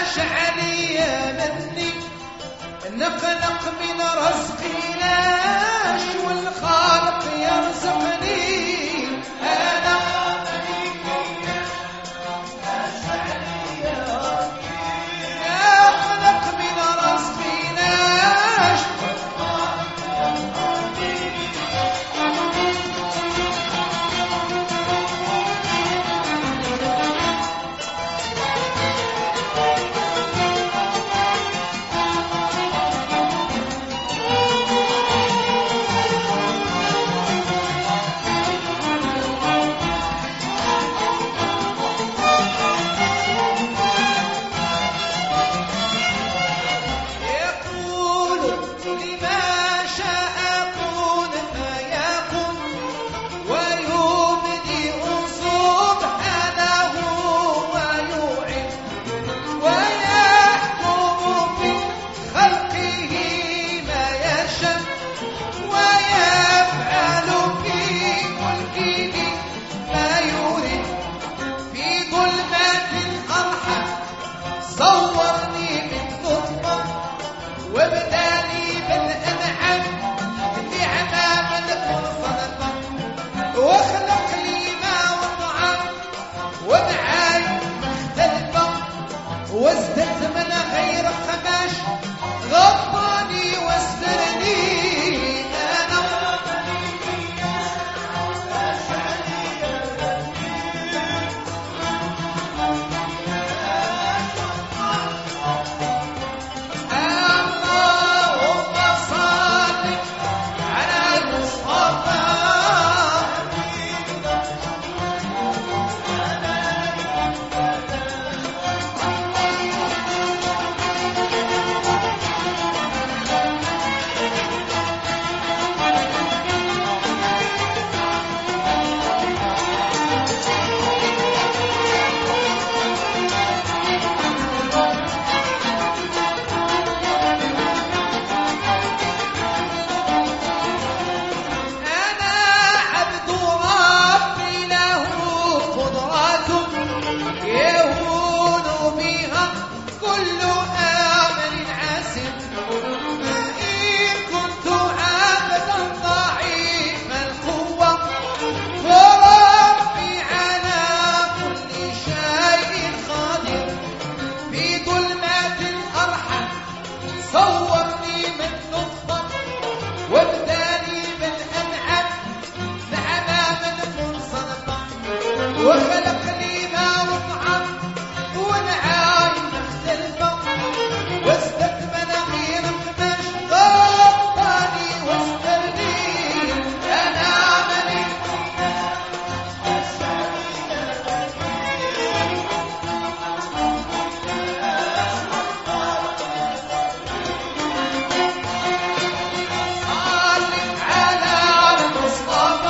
عليا مني نقلق من رزقناش والخالق يرزقني انا نقلق من رزقناش وازددت من غير خماش غطاني واسترني انا اللهم صل على المصطفى وخلق لي ما وطعم ونعايم مختلفة واستكمل غير خماش غطاني واسترني أنا عملي صلي على المصطفى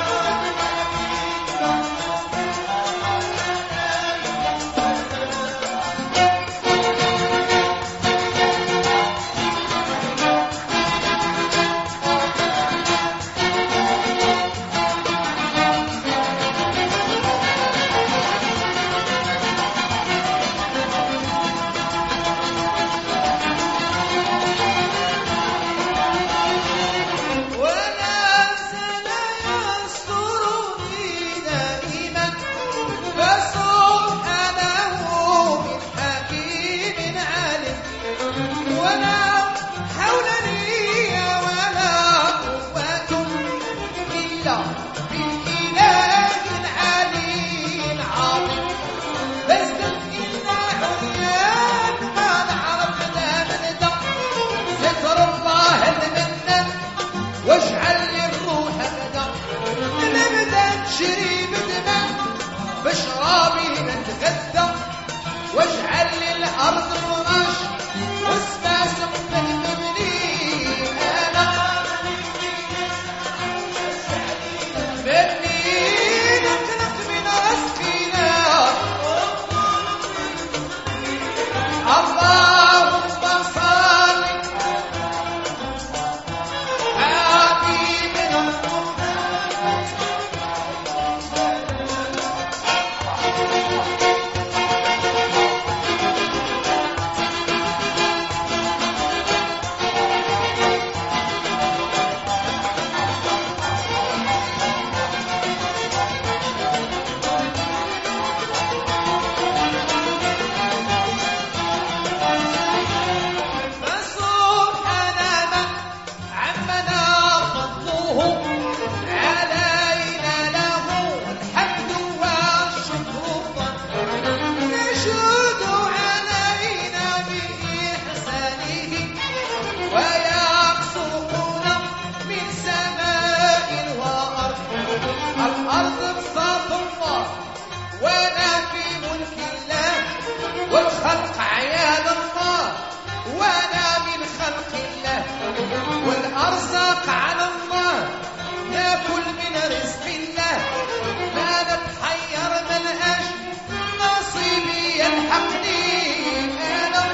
واجعل للروح غدا نبدا نشري بدماء بشرابي نتغدى واجعل للارض فراش والسماس والخلق عيال الله وانا من خلق الله والارزاق على الله ناكل من رزق الله لا نتحير ملقاش نصيبي يلحقني انا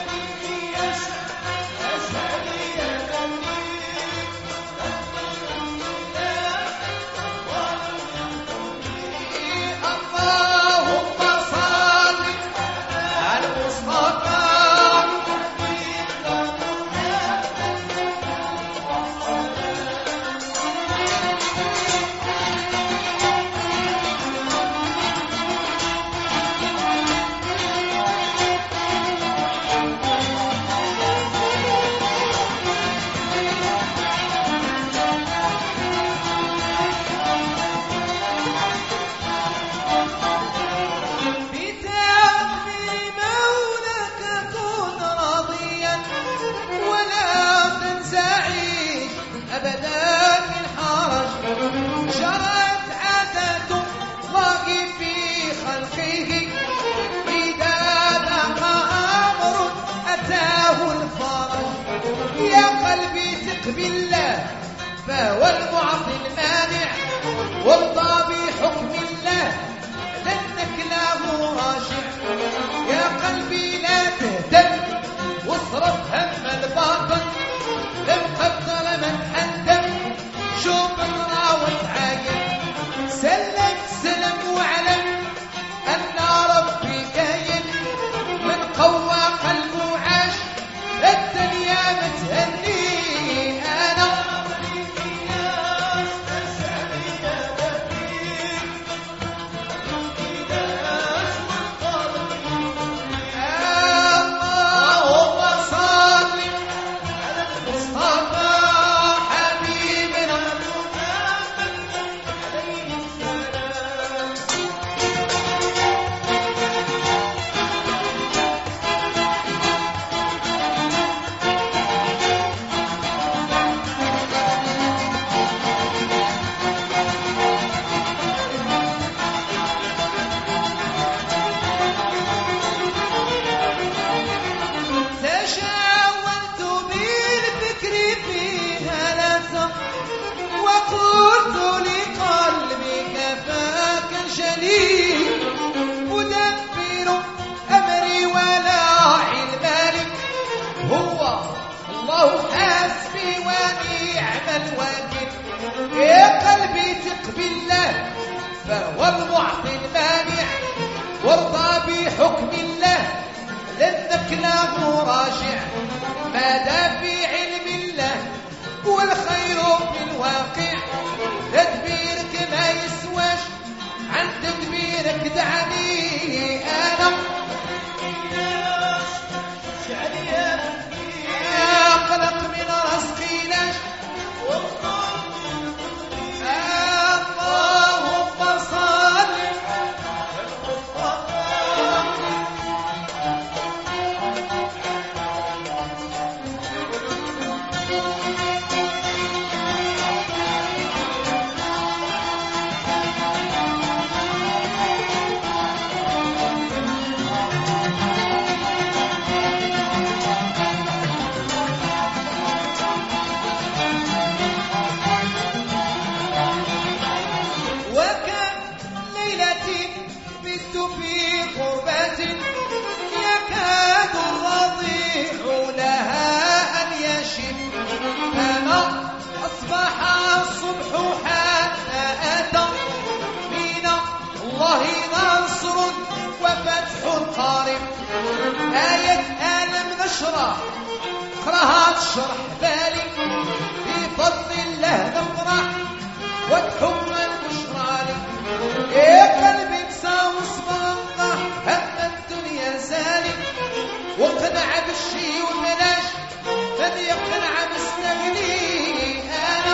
بالله فهو المعطي المانع وارضى بحكم الله لانك له راجع يا قلبي لا تهتم واصرف هم الباطل لم قد ظلمت حدم شوف راوت عاين سلم سلم واعلم ان ربي كاين من قوى قلبه عاش الدنيا متهني يا قلبي ثق بالله فهو المعطي المانع وارضى بحكم الله لانك له راجع ماذا في علم الله والخير في الواقع تدبيرك ما يسواش عن تدبيرك دعني انا اقلق من رزقي لاش اللهم صل في قربة يكاد الرضيع لها أن يشب فما أصبح الصبح حتى أتى من الله نصر وفتح قارب آية ألم نشرح اقرأها تشرح بالي بفضل الله نفرح وتحب البشرى لك يا قلبي وصبغ هم الدنيا زالي واقنع بالشي والملاش من يقنع مستغني انا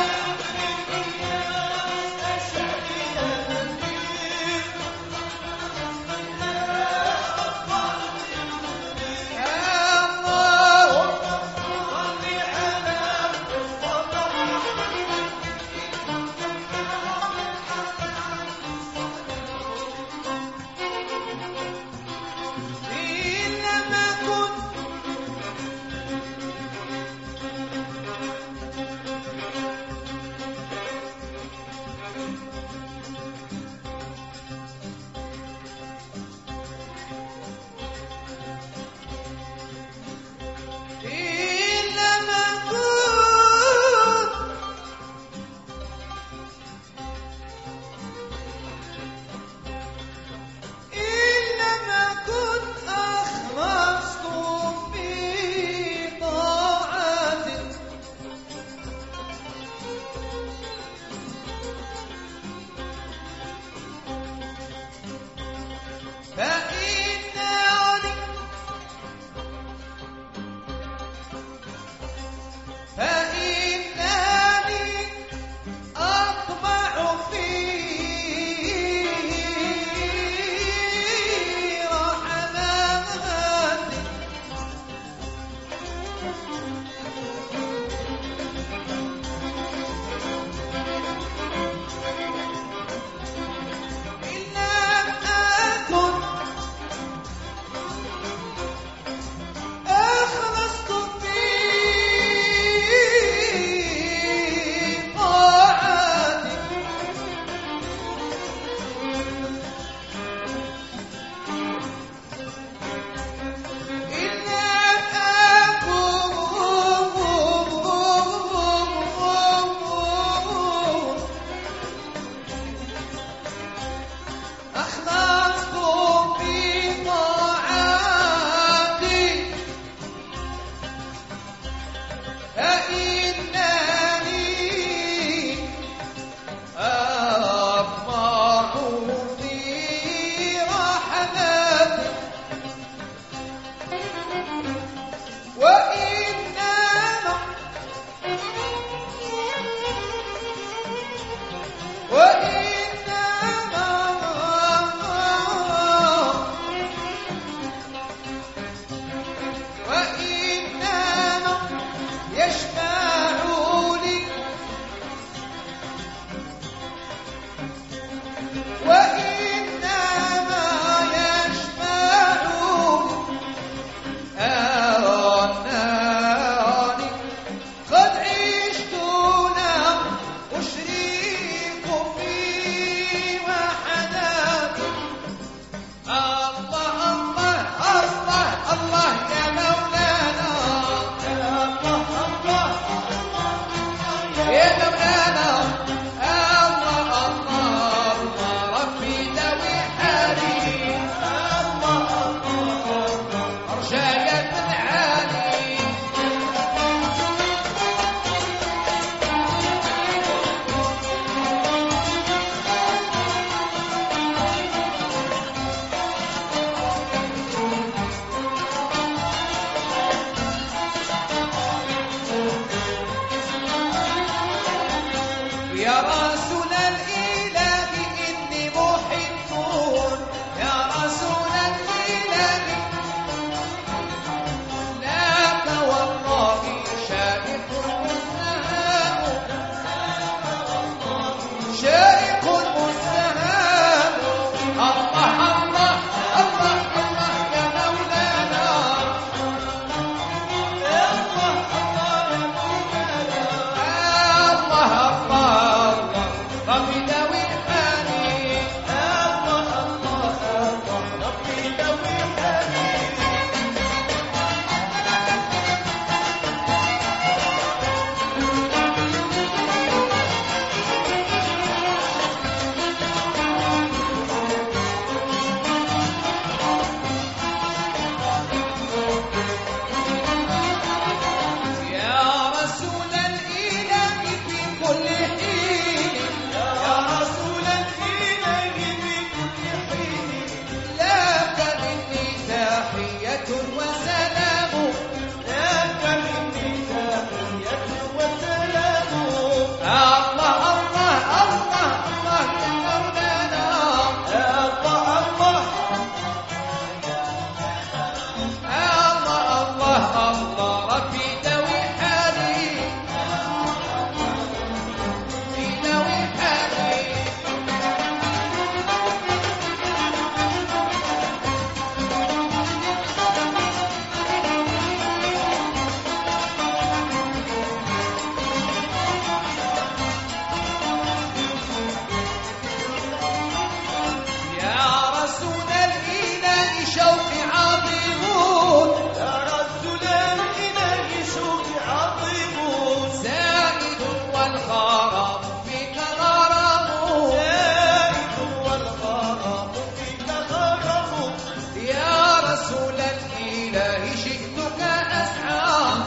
جئتك أسعى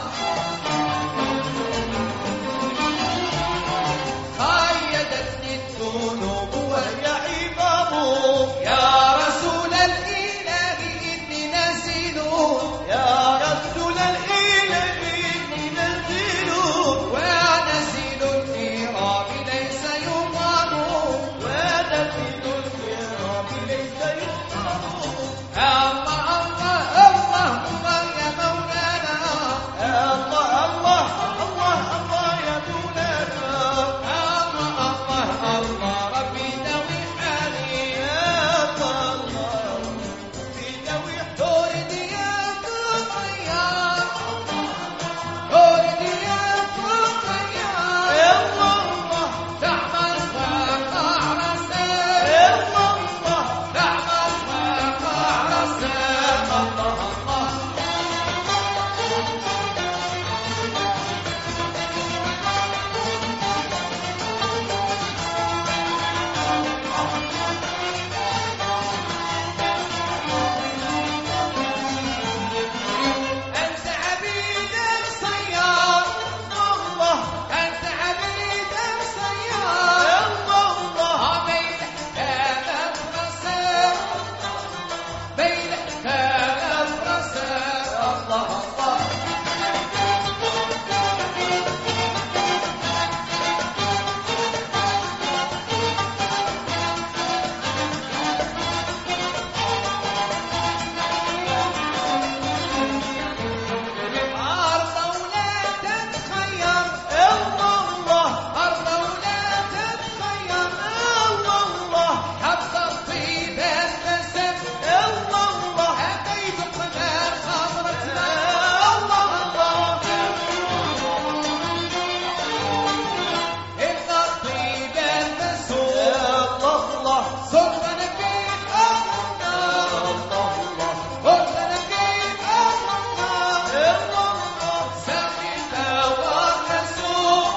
قيدتني الذنوب وهي عظام يا رسول الإله إني نزيل يا رسول الإله إني نزيل ونزيل الكرام ليس يقام ونزيل الكرام ليس يقام الله الله الله يا مولانا الله الله الله الله يا مولانا الله الله ربي داوي حالي يا الله ربي داوي تريد يا طيار تريد يا طيار يا الله تعمل وقع رسال يا الله تعمل وقع رسال الله الله أنت عبيدك صياد الله أنت عبيدك صياد الله بين كلام رسال بين كلام رسال الله الله أرض ولا تتخير الله أرض ولا تتخير الله حبة طيبة النسب الله أتيت قمر خضرة الله إن الطيبة النسب الله صرت نبيك الله صرت نبيك الله سقيت والرسول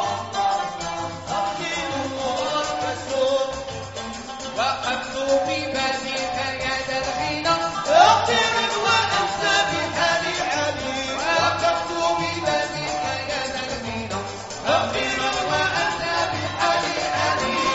وقفت ببابك يد الغنى اغفر وانت بحالي علي وقفت ببابك يد الغنى اغفر وانت بحالي علي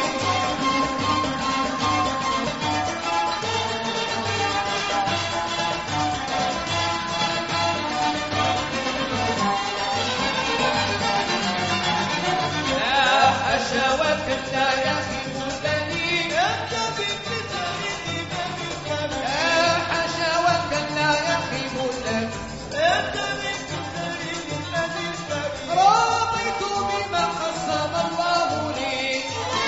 لا حشوك لا يخيب الدليل أنت بالكتاب لا حشوك لا يخيب الدليل أنت بالكتاب رضيت بما قسم الله لي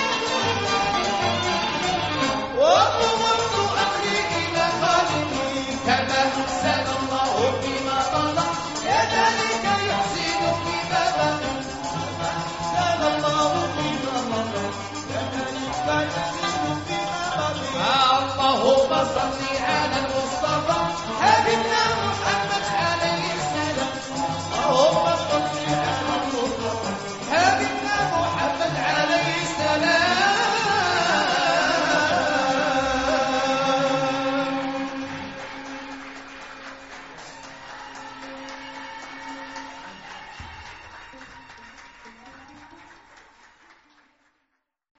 وقومت أمري إلى خالقي كما أحسن الله بما مضى كذلك يحسن بما بقي أحسن الله بما مضى كذلك يحسن بما بقي اللهم صل على المصطفى حبيبنا